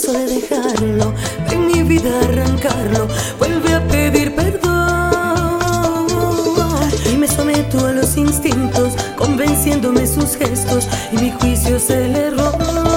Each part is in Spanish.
eso de dejarlo, de mi vida arrancarlo, vuelve a pedir perdón. Y me someto a los instintos, convenciéndome sus gestos, y mi juicio es el error.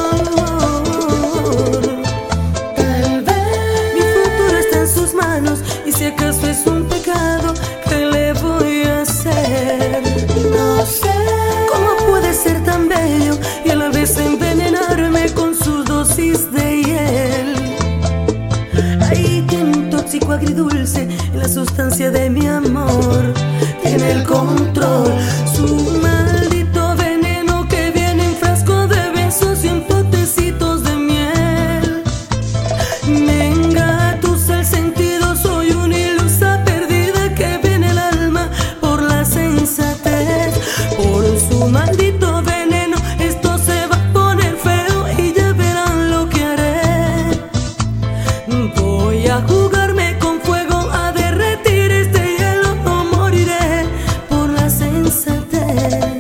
Tal vez mi futuro está en sus manos, y si acaso es un pecado, ¿qué le voy a hacer? No sé cómo puede ser tan bello y a la vez envenenarme con sus dosis de hiel. Ahí tiene un tóxico agridulce en la sustancia de mi amor. Tiene el control, su maldito veneno que viene en frasco de besos y en potecitos de miel. Me engatusa el sentido, soy una ilusa perdida que viene el alma por la sensatez. Por su maldito veneno esto se va a poner feo y ya verán lo que haré. Voy a jugarme con fuego, a derretir este hielo, no moriré por la sensatez.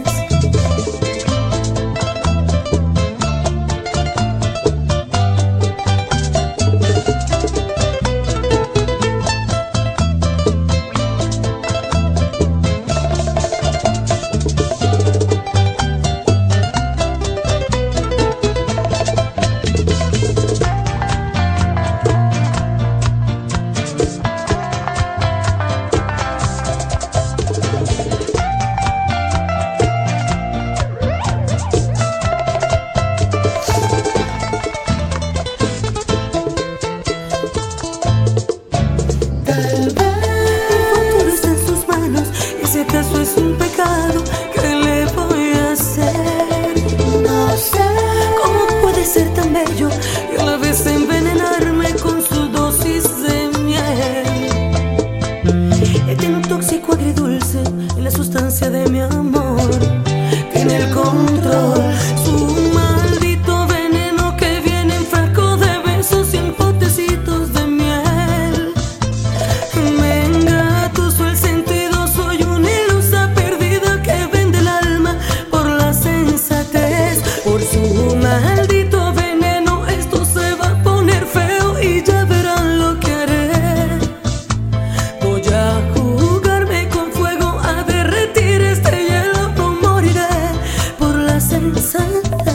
¿Acaso es un pecado? ¿Qué le voy a hacer? No sé cómo puede ser tan bello y a la vez envenenarme con su dosis de miel. Tiene un tóxico agridulce en la sustancia de mi amor. Tiene el control, su maldito veneno que viene en frasco de besos y en potecitos de miel. Me engatuso el sentido, soy una ilusa perdida que vende el alma por la sensatez. Por su maldito veneno esto se va a poner feo y ya verán lo que haré. Voy a jugarme con fuego, a derretir este hielo, no moriré por la sensatez.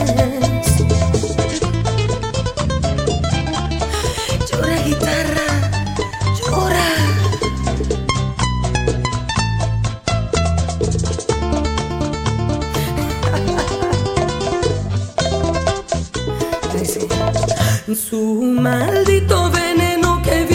Llora, guitarra, llora. Su maldito veneno que